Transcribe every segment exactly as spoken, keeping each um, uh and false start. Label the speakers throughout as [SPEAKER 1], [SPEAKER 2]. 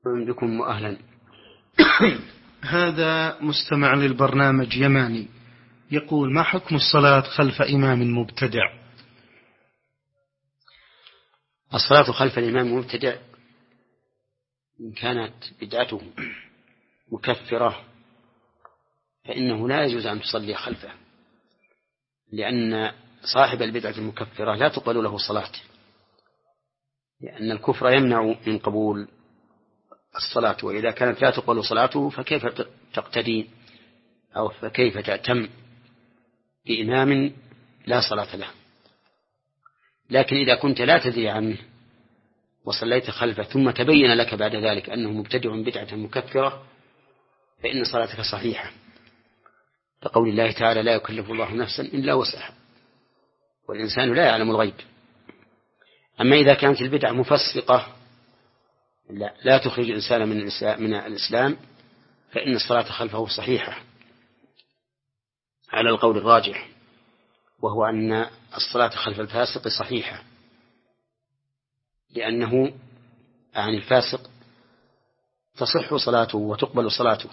[SPEAKER 1] بكم وأهلا.
[SPEAKER 2] هذا مستمع للبرنامج يماني يقول: ما حكم الصلاة خلف إمام مبتدع؟
[SPEAKER 1] الصلاة خلف الإمام المبتدع إن كانت بدعته مكفرة فإنه لا يجوز أن تصلي خلفه، لأن صاحب البدعة المكفرة لا تقبل له صلاة، لأن الكفر يمنع من قبول الصلاة، وإذا كانت لا تقبل صلاته فكيف تقتدي أو فكيف تأتم بإمام لا صلاة له؟ لكن إذا كنت لا تدري عنه وصليت خلفه ثم تبين لك بعد ذلك أنه مبتدع بدعة مكفرة فإن صلاتك صحيحة، لقول الله تعالى: لا يكلف الله نفسا إلا وسعها، والإنسان لا يعلم الغيب. أما إذا كانت البدعة مفسقة لا, لا تخرج الإنسان من الإسلام فإن الصلاة خلفه صحيحة على القول الراجح، وهو أن الصلاة خلف الفاسق صحيحة، لأنه عن الفاسق تصح صلاته وتقبل صلاته،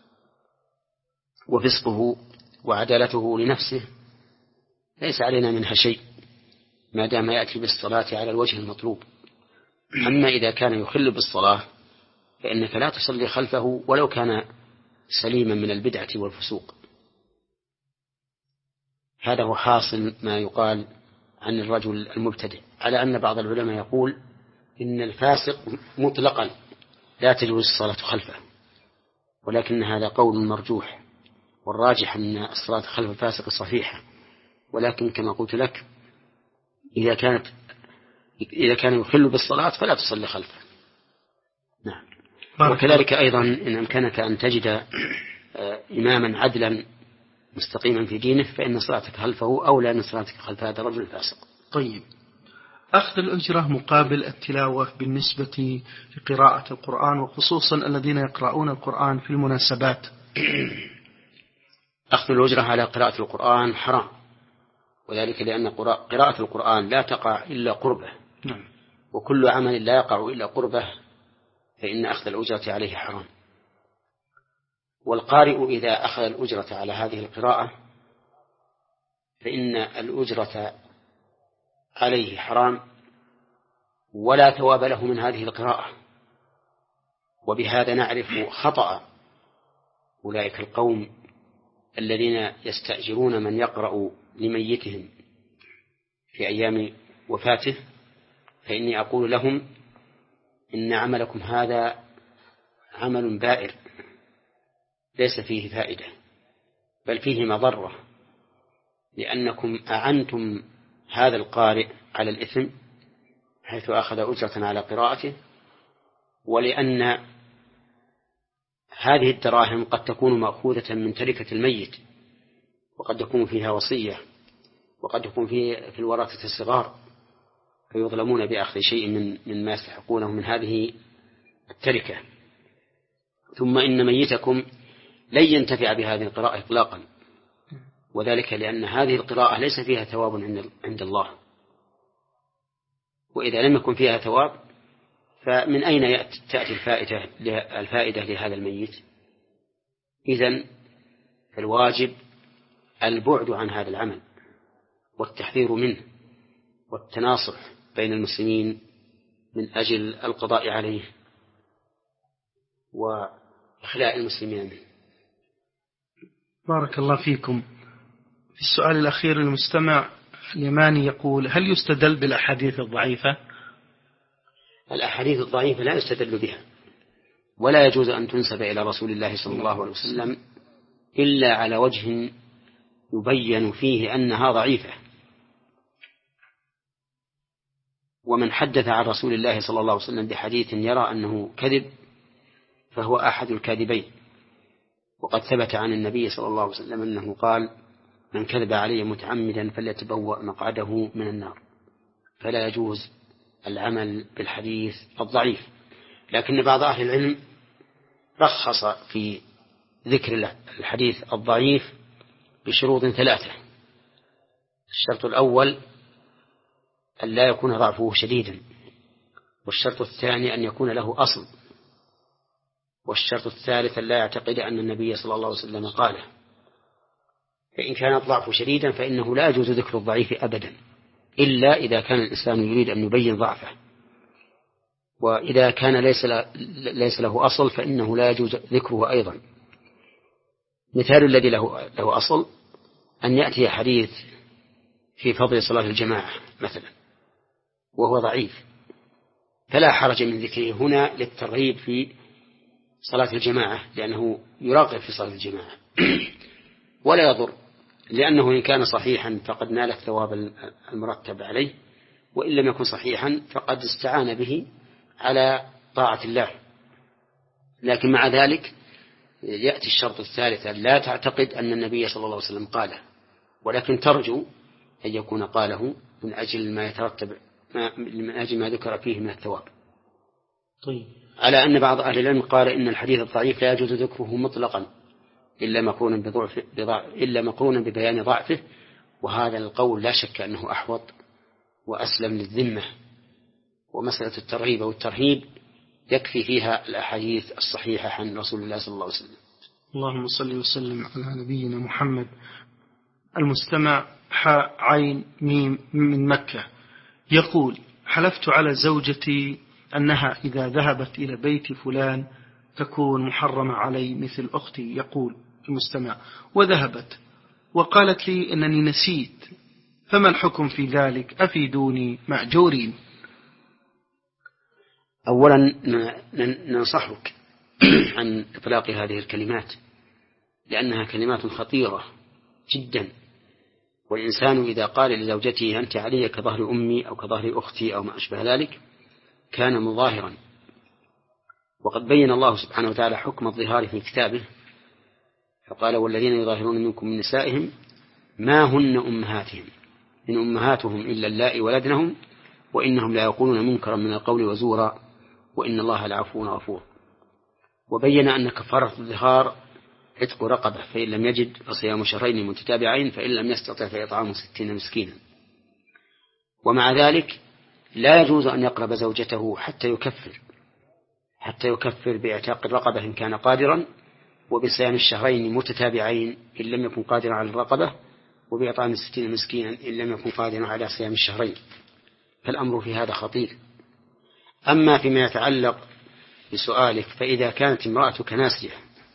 [SPEAKER 1] وفسقه وعدالته لنفسه ليس علينا منها شيء ما دام يأتي بالصلاة على الوجه المطلوب. أما إذا كان يخل بالصلاة فإنك لا تصلي خلفه ولو كان سليما من البدعة والفسوق. هذا هو حاصل ما يقال عن الرجل المبتدع، على أن بعض العلماء يقول إن الفاسق مطلقا لا تجوز الصلاة خلفه، ولكن هذا قول مرجوح، والراجح أن الصلاة خلف الفاسق صحيحة، ولكن كما قلت لك إذا كانت إذا كان يخل بالصلاة فلا تصلي خلفه. نعم. وكذلك أيضا إن أمكنك أن تجد إماما عدلا مستقيما في دينه فإن صلاتك خلفه أولى من صلاتك خلف هذا الرجل الفاسق.
[SPEAKER 2] طيب، أخذ الأجرة مقابل التلاوة بالنسبة لقراءة القرآن، وخصوصا الذين يقرؤون القرآن في المناسبات.
[SPEAKER 1] أخذ الأجرة على قراءة القرآن حرام، وذلك لأن قراءة القرآن لا تقع إلا قربه.
[SPEAKER 2] نعم.
[SPEAKER 1] وكل عمل لا يقع إلا قربه فإن أخذ الأجرة عليه حرام. والقارئ إذا أخذ الأجرة على هذه القراءة فإن الأجرة عليه حرام ولا ثواب له من هذه القراءة. وبهذا نعرف خطأ أولئك القوم الذين يستأجرون من يقرأ لميتهم في أيام وفاته، فإني أقول لهم إن عملكم هذا عمل بائر ليس فيه فائدة بل فيه مضرة، لأنكم أعنتم هذا القارئ على الإثم حيث أخذ أجرة على قراءته، ولأن هذه الدراهم قد تكون مأخوذة من تركة الميت، وقد يكون فيها وصية، وقد يكون في في الورثة الصغار فيظلمون بأخذ شيء من من ما يستحقونه من هذه التركة. ثم إن ميتكم لن ينتفع بهذه القراءة إطلاقا، وذلك لأن هذه القراءة ليس فيها ثواب عند الله، وإذا لم يكن فيها ثواب فمن أين تأتي الفائدة الفائدة لهذا الميت؟ إذن الواجب البعد عن هذا العمل والتحذير منه والتناصح بين المسلمين من أجل القضاء عليه وإخلاء المسلمين منه.
[SPEAKER 2] بارك الله فيكم. في السؤال الأخير المستمع اليماني يقول: هل يستدل بالأحاديث الضعيفة؟
[SPEAKER 1] الأحاديث الضعيفة لا يستدل بها، ولا يجوز أن تنسب إلى رسول الله صلى الله عليه وسلم إلا على وجه يبين فيه أنها ضعيفة. ومن حدث عن رسول الله صلى الله عليه وسلم بحديث يرى أنه كذب فهو أحد الكاذبين. وقد ثبت عن النبي صلى الله عليه وسلم أنه قال: من كذب علي متعمدا فليتبوأ مقعده من النار. فلا يجوز العمل بالحديث الضعيف. لكن بعض أهل العلم رخص في ذكر الحديث الضعيف بشروط ثلاثة. الشرط الأول أن لا يكون ضعفه شديدا، والشرط الثاني أن يكون له أصل، والشرط الثالث لا يعتقد أن النبي صلى الله عليه وسلم قاله. فإن كان الضعف شديدا فإنه لا يجوز ذكر الضعيف أبدا إلا إذا كان الإنسان يريد أن يبين ضعفه، وإذا كان ليس ليس له أصل فإنه لا يجوز ذكره أيضا. مثال الذي له له أصل أن يأتي حديث في فضل صلاة الجماعة مثلا وهو ضعيف، فلا حرج من ذكره هنا للترغيب في صلاة الجماعة، لأنه يراغب في صلاة الجماعة ولا يضر، لأنه إن كان صحيحا فقد نال الثواب المرتب عليه، وإن لم يكن صحيحا فقد استعان به على طاعة الله. لكن مع ذلك يأتي الشرط الثالث لا تعتقد أن النبي صلى الله عليه وسلم قاله، ولكن ترجو أن يكون قاله من أجل ما يترتب من أجل ما ذكر فيه من الثواب.
[SPEAKER 2] طيب.
[SPEAKER 1] على أن بعض أهل العلم قال إن الحديث الضعيف لا يجوز ذكره مطلقا إلا مقرونا بضعف إلا مقرونا ببيان ضعفه، وهذا القول لا شك أنه أحوط وأسلم للذمة. ومسألة الترغيب والترهيب يكفي فيها الأحاديث الصحيحة عن رسول الله صلى الله عليه وسلم.
[SPEAKER 2] اللهم صل وسلم على نبينا محمد. المستمع حاء عين ميم من مكة يقول: حلفت على زوجتي أنها إذا ذهبت إلى بيت فلان تكون محرمة علي مثل أختي. يقول المستمع: وذهبت وقالت لي أنني نسيت، فما الحكم في ذلك؟ أفيدوني مأجورين.
[SPEAKER 1] أولا ننصحك عن إطلاق هذه الكلمات، لأنها كلمات خطيرة جدا، والإنسان إذا قال لزوجته أنت علي كظهر أمي أو كظهر أختي أو ما أشبه ذلك كان مظاهرا. وقد بين الله سبحانه وتعالى حكم الظهار في كتابه فقال: والذين يظاهرون منكم من نسائهم ما هن أمهاتهم إن أمهاتهم إلا اللائي ولدنهم وإنهم لا يقولون منكرا من القول وزورا وإن الله لعفو غفور. وبين أن كفارة الظهار عتق رقبة، فإن لم يجد فصيام شهرين متتابعين، فإن لم يستطع فإطعام ستين مسكينا. ومع ذلك لا يجوز أن يقرب زوجته حتى يكفر حتى يكفر باعتاق الرقبة إن كان قادرا، وبصيام الشهرين متتابعين إن لم يكن قادرا على الرقبة، وبإطعام ستين مسكينا إن لم يكن قادرا على صيام الشهرين. فالأمر في هذا خطير. أما فيما يتعلق بسؤالك، فإذا كانت امرأتك ناسية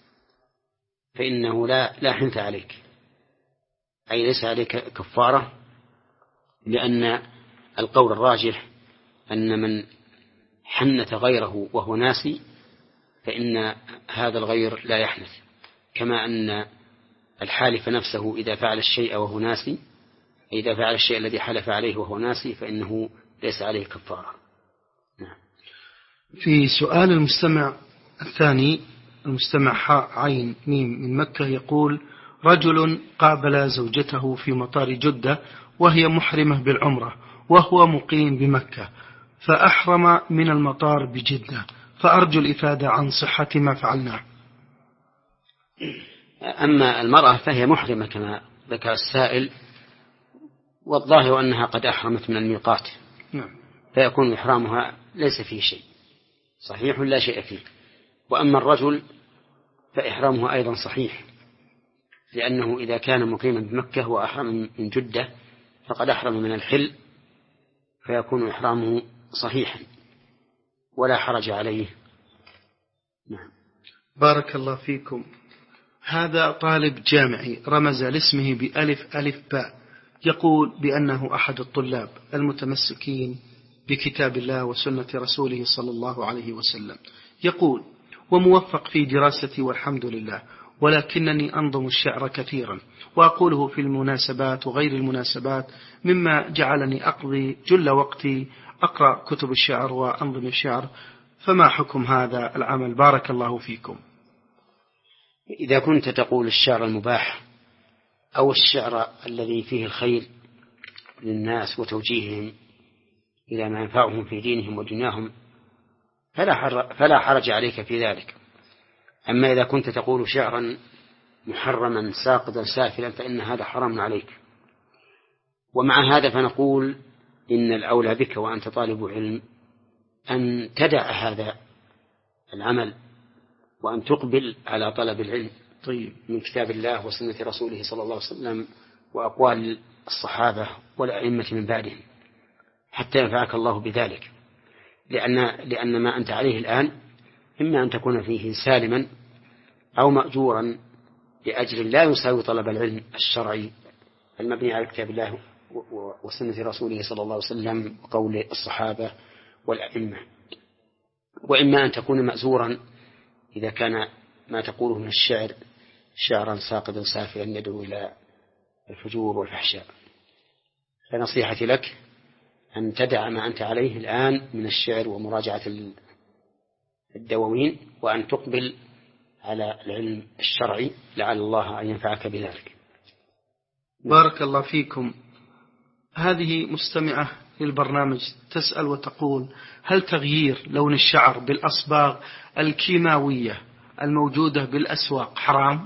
[SPEAKER 1] فإنه لا لا حنث عليك، أي ليس عليك كفارة، لأن القول الراجح أن من حنث غيره وهو ناسي فإن هذا الغير لا يحنث، كما أن الحالف نفسه إذا فعل الشيء وهو ناسي إذا فعل الشيء الذي حلف عليه وهو ناسي فإنه ليس عليه كفارة. نعم.
[SPEAKER 2] في سؤال المستمع الثاني، المستمع حاء عين ميم من مكة يقول: رجل قابل زوجته في مطار جدة وهي محرمة بالعمرة وهو مقيم بمكة، فأحرم من المطار بجدة، فأرجو الإفادة عن صحة ما فعلناه.
[SPEAKER 1] أما المرأة فهي محرمة كما ذكر السائل، والظاهر أنها قد أحرمت من الميقات، فيكون إحرامها ليس فيه شيء، صحيح لا شيء فيه. وأما الرجل فإحرامه أيضا صحيح، لأنه إذا كان مقيما بمكة وأحرم من جدة فقد أحرم من الحل، فيكون إحرامه صحيحا ولا حرج عليه. نعم.
[SPEAKER 2] بارك الله فيكم. هذا طالب جامعي رمز لاسمه بألف ألف باء، يقول بأنه أحد الطلاب المتمسكين بكتاب الله وسنة رسوله صلى الله عليه وسلم. يقول: وموفق في دراستي والحمد لله، ولكنني أنظم الشعر كثيرا وأقوله في المناسبات وغير المناسبات، مما جعلني أقضي جل وقتي أقرأ كتب الشعر وأنظم الشعر، فما حكم هذا العمل؟ بارك الله فيكم.
[SPEAKER 1] إذا كنت تقول الشعر المباح أو الشعر الذي فيه الخير للناس وتوجيههم إلى ما ينفعهم في دينهم ودنياهم فلا حرج عليك في ذلك. أما إذا كنت تقول شعرا محرما ساقطا سافلا فإن هذا حرام عليك. ومع هذا فنقول إن الأولى بك وأنت طالب علم أن تدع هذا العمل وأن تقبل على طلب العلم
[SPEAKER 2] طيب.
[SPEAKER 1] من كتاب الله وسنة رسوله صلى الله عليه وسلم وأقوال الصحابة والأئمة من بعدهم حتى ينفعك الله بذلك، لأن, لأن ما أنت عليه الآن إما أن تكون فيه سالما أو مأجورا لأجل لا يساوي طلب العلم الشرعي المبني على كتاب الله وسنة رسوله صلى الله عليه وسلم وقول الصحابة والأئمة، وإما أن تكون مأزورا إذا كان ما تقوله من الشعر شعرا ساقطا سافرا يدعو إلى الفجور والفحشاء. فنصيحتي لك أن تدع ما أنت عليه الآن من الشعر ومراجعة الدواوين وأن تقبل على العلم الشرعي لعل الله أن ينفعك بذلك.
[SPEAKER 2] بارك الله فيكم. هذه مستمعة للبرنامج تسأل وتقول: هل تغيير لون الشعر بالأصباغ الكيماوية الموجودة بالأسواق حرام؟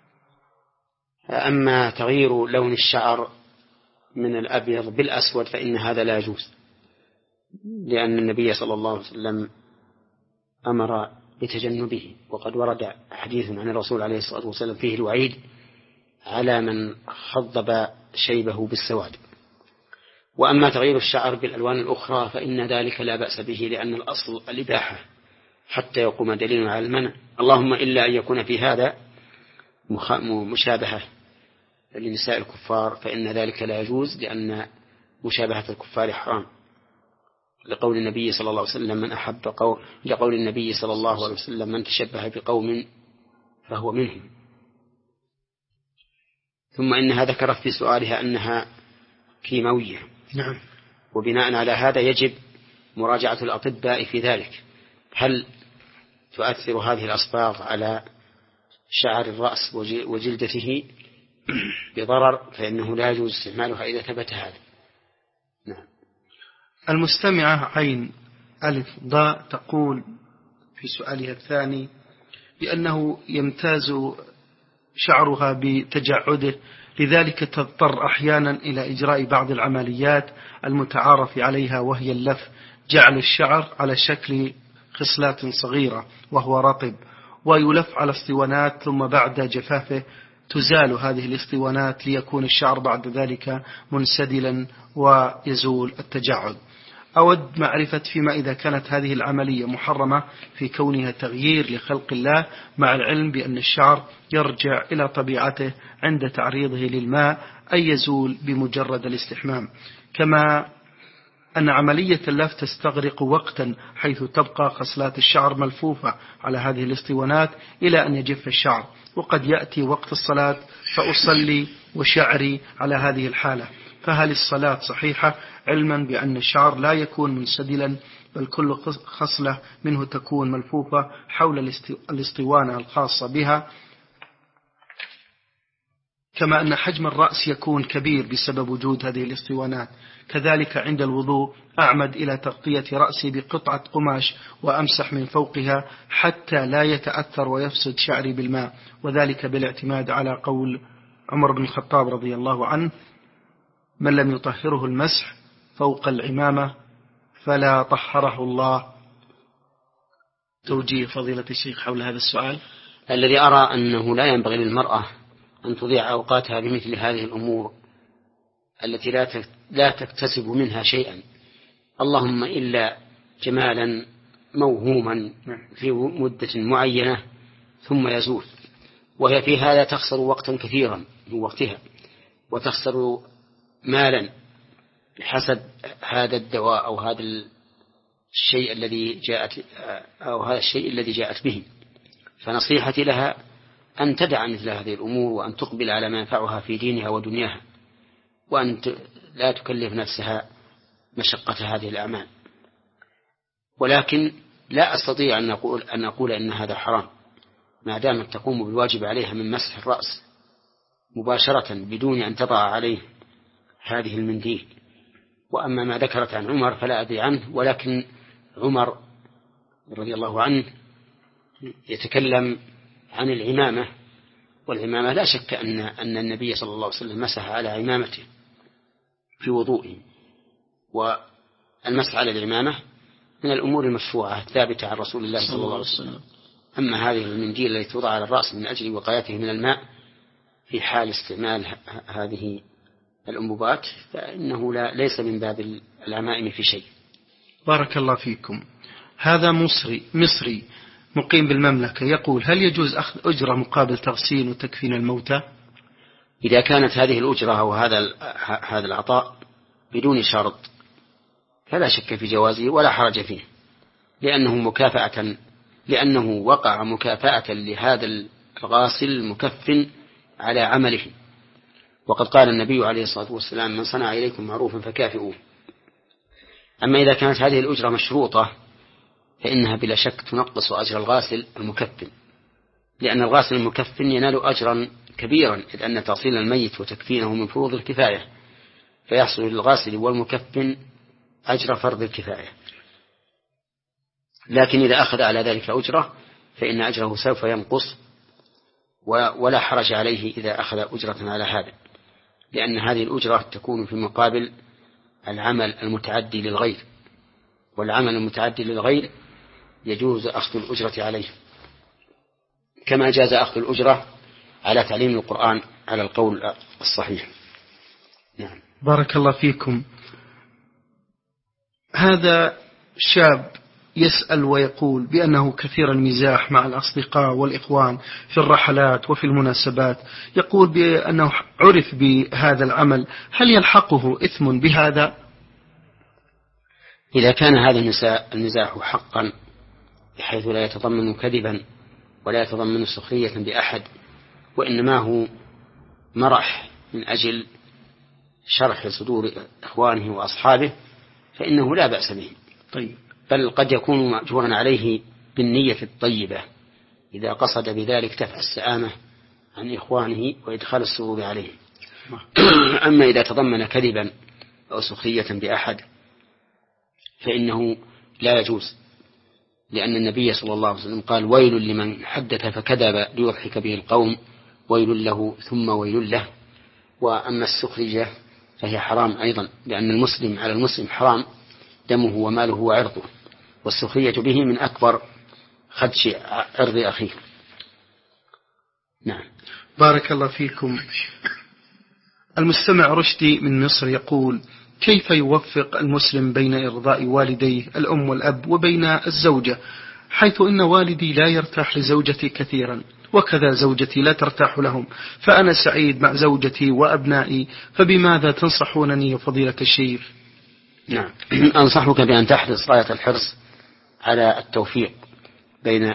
[SPEAKER 1] أما تغيير لون الشعر من الأبيض بالأسود فإن هذا لا يجوز، لأن النبي صلى الله عليه وسلم أمر بتجنبه، وقد ورد حديث عن الرسول عليه الصلاة والسلام فيه الوعيد على من خضب شيبه بالسواد. وأما تغيير الشعر بالألوان الأخرى فإن ذلك لا بأس به، لأن الأصل الإباحة حتى يقوم دليل على المنع، اللهم إلا أن يكون في هذا مشابهة لنساء الكفار فإن ذلك لا يجوز، لأن مشابهة الكفار حرام، لقول النبي صلى الله عليه وسلم من أحب قوم لقول النبي صلى الله عليه وسلم من تشبه بقوم فهو منهم. ثم إنها ذكرت في سؤالها أنها كيماوية.
[SPEAKER 2] نعم.
[SPEAKER 1] وبناء على هذا يجب مراجعة الأطباء في ذلك، هل تؤثر هذه الأصباغ على شعر الرأس وجلدته بضرر، فإنه لا يجوز استعمالها إذا ثبت هذا. نعم.
[SPEAKER 2] المستمعة عين ألف ضاء تقول في سؤالها الثاني بأنه يمتاز شعرها بتجعده، لذلك تضطر أحيانا إلى إجراء بعض العمليات المتعارف عليها، وهي اللف، جعل الشعر على شكل خصلات صغيرة وهو رطب، ويلف على اسطوانات، ثم بعد جفافه تزال هذه الاسطوانات ليكون الشعر بعد ذلك منسدلا ويزول التجعد. أود معرفة فيما إذا كانت هذه العملية محرمة في كونها تغيير لخلق الله، مع العلم بأن الشعر يرجع إلى طبيعته عند تعريضه للماء أي يزول بمجرد الاستحمام، كما أن عملية اللف تستغرق وقتا حيث تبقى خصلات الشعر ملفوفة على هذه الاسطوانات إلى أن يجف الشعر، وقد يأتي وقت الصلاة فأصلي وشعري على هذه الحالة، فهل الصلاة صحيحة علما بأن الشعر لا يكون منسدلا بل كل خصلة منه تكون ملفوفة حول الاسطوانة الخاصة بها، كما أن حجم الرأس يكون كبير بسبب وجود هذه الاسطوانات. كذلك عند الوضوء أعمد إلى تغطية رأسي بقطعة قماش وأمسح من فوقها حتى لا يتأثر ويفسد شعري بالماء، وذلك بالاعتماد على قول عمر بن الخطاب رضي الله عنه: من لم يطهره المسح فوق العمامة فلا طهره الله. توجيه فضيلة الشيخ حول هذا السؤال.
[SPEAKER 1] الذي أرى أنه لا ينبغي للمرأة أن تضيع أوقاتها بمثل هذه الأمور التي لا تكتسب منها شيئا، اللهم إلا جمالا موهوما في مدة معينة ثم يزول، وهي في هذا تخسر وقتا كثيرا من وقتها وتخسر مالا بحسب هذا الدواء أو هذا الشيء الذي جاءت أو هذا الشيء الذي جاءت به. فنصيحتي لها أن تدع مثل هذه الأمور وأن تقبل على ما ينفعها في دينها ودنياها، وأن لا تكلف نفسها مشقة هذه الأعمال. ولكن لا أستطيع أن أقول, أن أقول إن هذا حرام ما دامت تقوم بالواجب عليها من مسح الرأس مباشرة بدون أن تضع عليه هذه المنديل. وأما ما ذكرت عن عمر فلا أدري عنه، ولكن عمر رضي الله عنه يتكلم عن العمامة، والعمامة لا شك أن أن النبي صلى الله عليه وسلم مسح على عمامته في وضوئه، والمسح على العمامة من الأمور المشروعة الثابتة عن رسول الله صلى الله عليه وسلم. أما هذه المنديل التي توضع على الرأس من أجل وقايته من الماء في حال استعمال هذه الأنبوبات فإنه لا ليس من باب العمائم في شيء.
[SPEAKER 2] بارك الله فيكم. هذا مصري مصري مقيم بالمملكة يقول: هل يجوز أخذ أجرة مقابل تغسيل وتكفين الموتى؟
[SPEAKER 1] إذا كانت هذه الأجرة أو هذا هذا العطاء بدون شرط فلا شك في جوازه ولا حرج فيه، لأنه مكافأة لأنه وقع مكافأة لهذا الغاسل المكفن على عمله، وقد قال النبي عليه الصلاة والسلام: من صنع إليكم معروفا فكافئوه. أما إذا كانت هذه الأجرة مشروطة فإنها بلا شك تنقص أجر الغاسل المكفن، لأن الغاسل المكفن ينال أجرا كبيرا، إذ أن تغسيل الميت وتكفينه من فروض الكفاية، فيحصل للغاسل والمكفن أجر فرض الكفاية. لكن إذا أخذ على ذلك أجرة فإن أجره سوف ينقص، ولا حرج عليه إذا أخذ أجرة على هذا، لأن هذه الأجرة تكون في مقابل العمل المتعدي للغير، والعمل المتعدي للغير يجوز أخذ الأجرة عليه، كما جاز أخذ الأجرة على تعليم القرآن على القول الصحيح. نعم.
[SPEAKER 2] بارك الله فيكم. هذا شاب يسأل ويقول بأنه كثير المزاح مع الأصدقاء والإخوان في الرحلات وفي المناسبات، يقول بأنه عرف بهذا العمل، هل يلحقه إثم بهذا؟
[SPEAKER 1] إذا كان هذا المزاح حقا بحيث لا يتضمن كذبا ولا يتضمن سخرية بأحد، وإنما هو مرح من أجل شرح صدور إخوانه وأصحابه، فإنه لا بأس به.
[SPEAKER 2] طيب.
[SPEAKER 1] بل قد يكون مأجورا عليه بالنية الطيبة إذا قصد بذلك دفع السآمة عن إخوانه وإدخال السرور عليه. أما إذا تضمن كذبا أو سخرية بأحد فإنه لا يجوز، لأن النبي صلى الله عليه وسلم قال: ويل لمن حدث فكذب ليضحك به القوم، ويل له ثم ويل له. وأما السخرية فهي حرام أيضا، لأن المسلم على المسلم حرام دمه وماله وعرضه، والسخرية به من أكبر خدش عرض أخيه. نعم.
[SPEAKER 2] بارك الله فيكم. المستمع رشدي من مصر يقول: كيف يوفق المسلم بين إرضاء والديه الأم والأب وبين الزوجة، حيث إن والدي لا يرتاح لزوجتي كثيرا وكذا زوجتي لا ترتاح لهم، فأنا سعيد مع زوجتي وأبنائي، فبماذا تنصحونني يا فضيلة الشيخ؟
[SPEAKER 1] نعم. أنصحك بأن تحرص غاية الحرص على التوفيق بين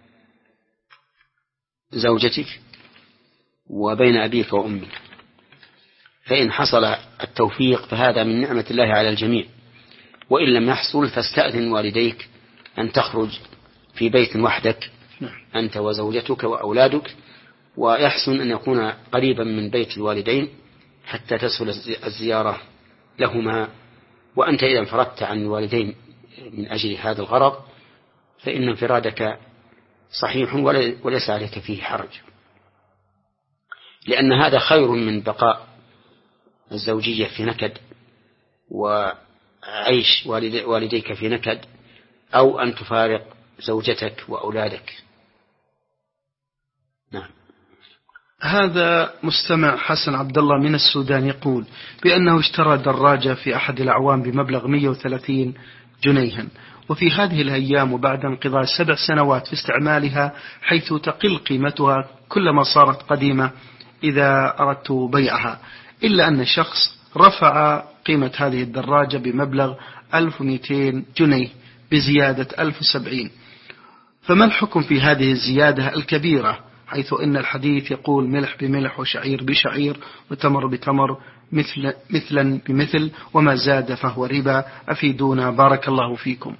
[SPEAKER 1] زوجتك وبين أبيك وأمك، فإن حصل التوفيق فهذا من نعمة الله على الجميع، وإن لم يحصل فاستأذن والديك أن تخرج في بيت وحدك أنت وزوجتك وأولادك، ويحسن أن يكون قريبا من بيت الوالدين حتى تسهل الزيارة لهما. وأنت إذا انفردت عن الوالدين من أجل هذا الغرض فإن انفرادك صحيح وليس عليك فيه حرج، لأن هذا خير من بقاء الزوجية في نكد وعيش والديك في نكد، أو أن تفارق زوجتك وأولادك. نعم.
[SPEAKER 2] هذا مستمع حسن عبد الله من السودان يقول بأنه اشترى دراجة في أحد الأعوام بمبلغ مئة وثلاثين جنيها، وفي هذه الأيام وبعد انقضاء سبع سنوات في استعمالها، حيث تقل قيمتها كلما صارت قديمة إذا أردت بيعها، إلا أن شخص رفع قيمة هذه الدراجة بمبلغ ألف ومئتين جنيه بزيادة ألف وسبعين، فما الحكم في هذه الزيادة الكبيرة، حيث إن الحديث يقول ملح بملح وشعير بشعير وتمر بتمر مثل مثلا بمثل، وما زاد فهو ربا، أفيدونا بارك الله فيكم.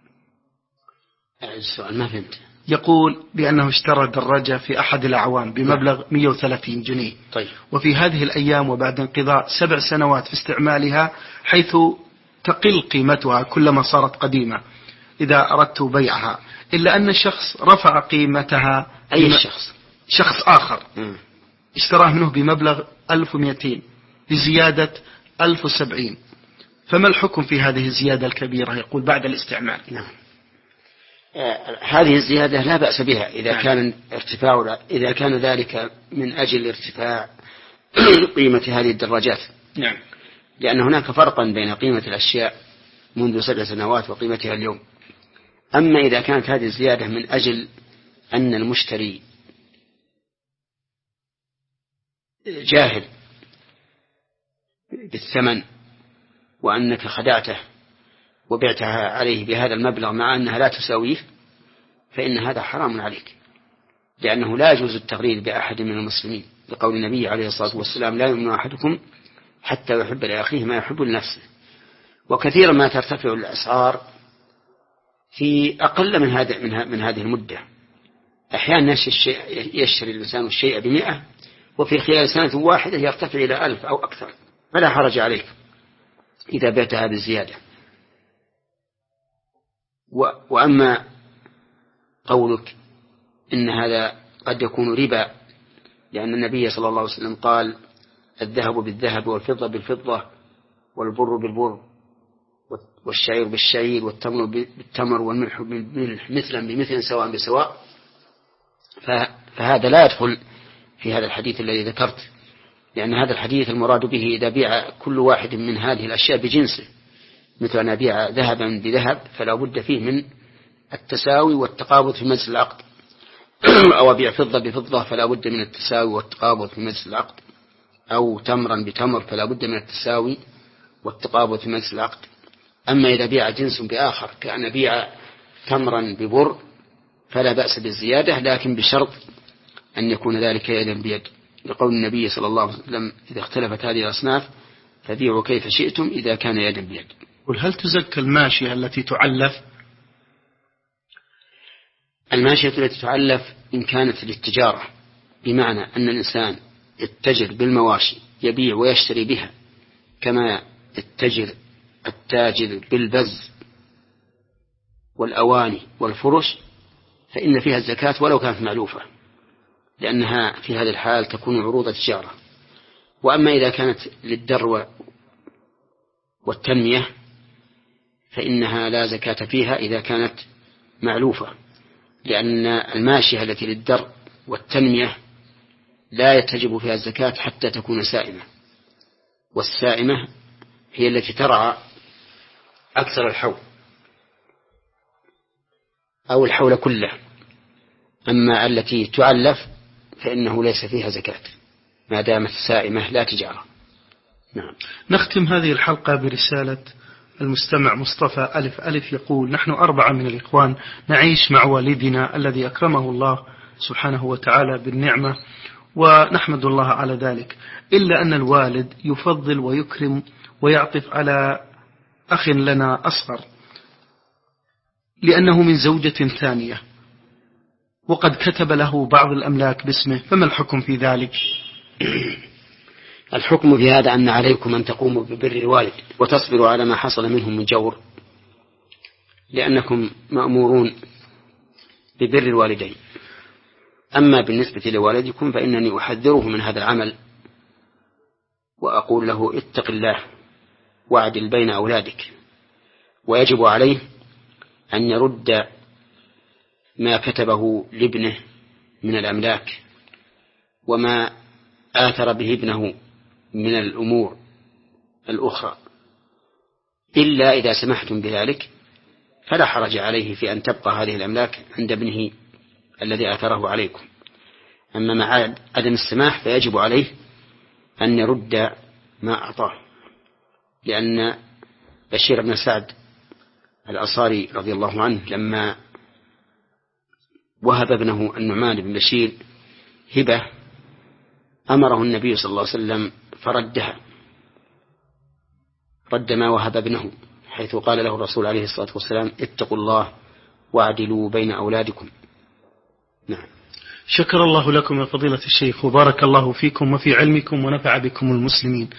[SPEAKER 1] السؤال ما فهمت.
[SPEAKER 2] يقول بأنه اشترى دراجة في أحد الأعوام بمبلغ مئة وثلاثين جنيه،
[SPEAKER 1] طيب.
[SPEAKER 2] وفي هذه الأيام وبعد انقضاء سبع سنوات في استعمالها، حيث تقل قيمتها كلما صارت قديمة إذا أردت بيعها، إلا أن الشخص رفع قيمتها.
[SPEAKER 1] أي شخص؟
[SPEAKER 2] شخص آخر
[SPEAKER 1] م.
[SPEAKER 2] اشتراه منه بمبلغ ألف ومئتين بزيادة ألف وسبعين، فما الحكم في هذه الزيادة الكبيرة؟ يقول بعد الاستعمال.
[SPEAKER 1] نعم. هذه الزيادة لا بأس بها إذا كان ارتفاع إذا كان ذلك من أجل ارتفاع قيمة هذه الدراجات.
[SPEAKER 2] نعم.
[SPEAKER 1] لأن هناك فرقا بين قيمة الأشياء منذ سبع سنوات وقيمتها اليوم. أما إذا كانت هذه الزيادة من أجل أن المشتري جاهل بالثمن وأنك خدعته وبعتها عليه بهذا المبلغ مع أنها لا تساويه، فإن هذا حرام عليك، لأنه لا يجوز التغرير بأحد من المسلمين، لقول النبي عليه الصلاة والسلام: لا يؤمن أحدكم حتى يحب لأخيه ما يحب لنفسه. وكثيرا ما ترتفع الأسعار في أقل من هذا من هذه المدة. أحيانا يشتري الإنسان الشيء بمئة وفي خلال سنة واحدة يرتفع إلى ألف أو أكثر، فلا حرج عليك إذا بعت هذه الزيادة. وأما قولك إن هذا قد يكون ربا، لأن النبي صلى الله عليه وسلم قال: الذهب بالذهب والفضة بالفضة والبر بالبر والشعير بالشعير والتمر بالتمر والملح بالملح مثلا بمثل سواء بسواء، فهذا لا يدخل في هذا الحديث الذي ذكرت، لأن هذا الحديث المراد به إذا بيع كل واحد من هذه الأشياء بجنسه، مثل أن أبيع ذهبا بذهب فلا بد فيه من التساوي والتقابض في مجلس العقد، أو أبيع فضة بفضة فلا بد من التساوي والتقابض في مجلس العقد، أو تمرا بتمر فلا بد من التساوي والتقابض في مجلس العقد. أما إذا بيع جنس بآخر كأن بيع تمرا ببر فلا بأس بالزيادة، لكن بشرط أن يكون ذلك يدا بيد، لقول النبي صلى الله عليه وسلم: إذا اختلفت هذه الأصناف فبيعوا كيف شئتم إذا كان يدا بيد.
[SPEAKER 2] هل تزكى الماشية التي تعلف؟
[SPEAKER 1] الماشية التي تعلف إن كانت للتجارة، بمعنى أن الإنسان يتجر بالمواشي يبيع ويشتري بها كما يتجر التاجر بالبز والأواني والفرش، فإن فيها الزكاة ولو كانت معلوفة، لأنها في هذه الحال تكون عروض تجارة. وأما إذا كانت للدر والتنمية فإنها لا زكاة فيها إذا كانت معلوفة، لأن الماشية التي للدر والتنمية لا يتجب فيها الزكاة حتى تكون سائمة، والسائمة هي التي ترعى أكثر الحول أو الحول كله. أما التي تعلف فإنه ليس فيها زكاة ما دامت سائمة لا تجارة. نعم.
[SPEAKER 2] نختم هذه الحلقة برسالة المستمع مصطفى ألف ألف يقول: نحن أربعة من الإخوان نعيش مع والدنا الذي أكرمه الله سبحانه وتعالى بالنعمة، ونحمد الله على ذلك، إلا أن الوالد يفضل ويكرم ويعطف على أخ لنا أصغر لأنه من زوجة ثانية، وقد كتب له بعض الأملاك باسمه، فما الحكم في ذلك؟
[SPEAKER 1] الحكم في هذا أن عليكم أن تقوموا ببر الوالد وتصبروا على ما حصل منهم من جور، لأنكم مأمورون ببر الوالدين. أما بالنسبة لوالدكم فإنني أحذره من هذا العمل وأقول له: اتق الله واعدل بين أولادك، ويجب عليه أن يرد ما كتبه لابنه من الأملاك وما آثر به ابنه من الأمور الأخرى، إلا إذا سمحتم بذلك فلا حرج عليه في أن تبقى هذه الأملاك عند ابنه الذي آثره عليكم. أما مع عدم السماح فيجب عليه أن يرد ما أعطاه، لأن بشير بن سعد الأنصاري رضي الله عنه لما وهب ابنه النعمان بن بشير هبة أمره النبي صلى الله عليه وسلم فردها، رد ما وهب ابنه، حيث قال له الرسول عليه الصلاة والسلام: اتقوا الله واعدلوا بين أولادكم. نعم.
[SPEAKER 2] شكر الله لكم يا فضيلة الشيخ، وبارك الله فيكم وفي علمكم ونفع بكم المسلمين.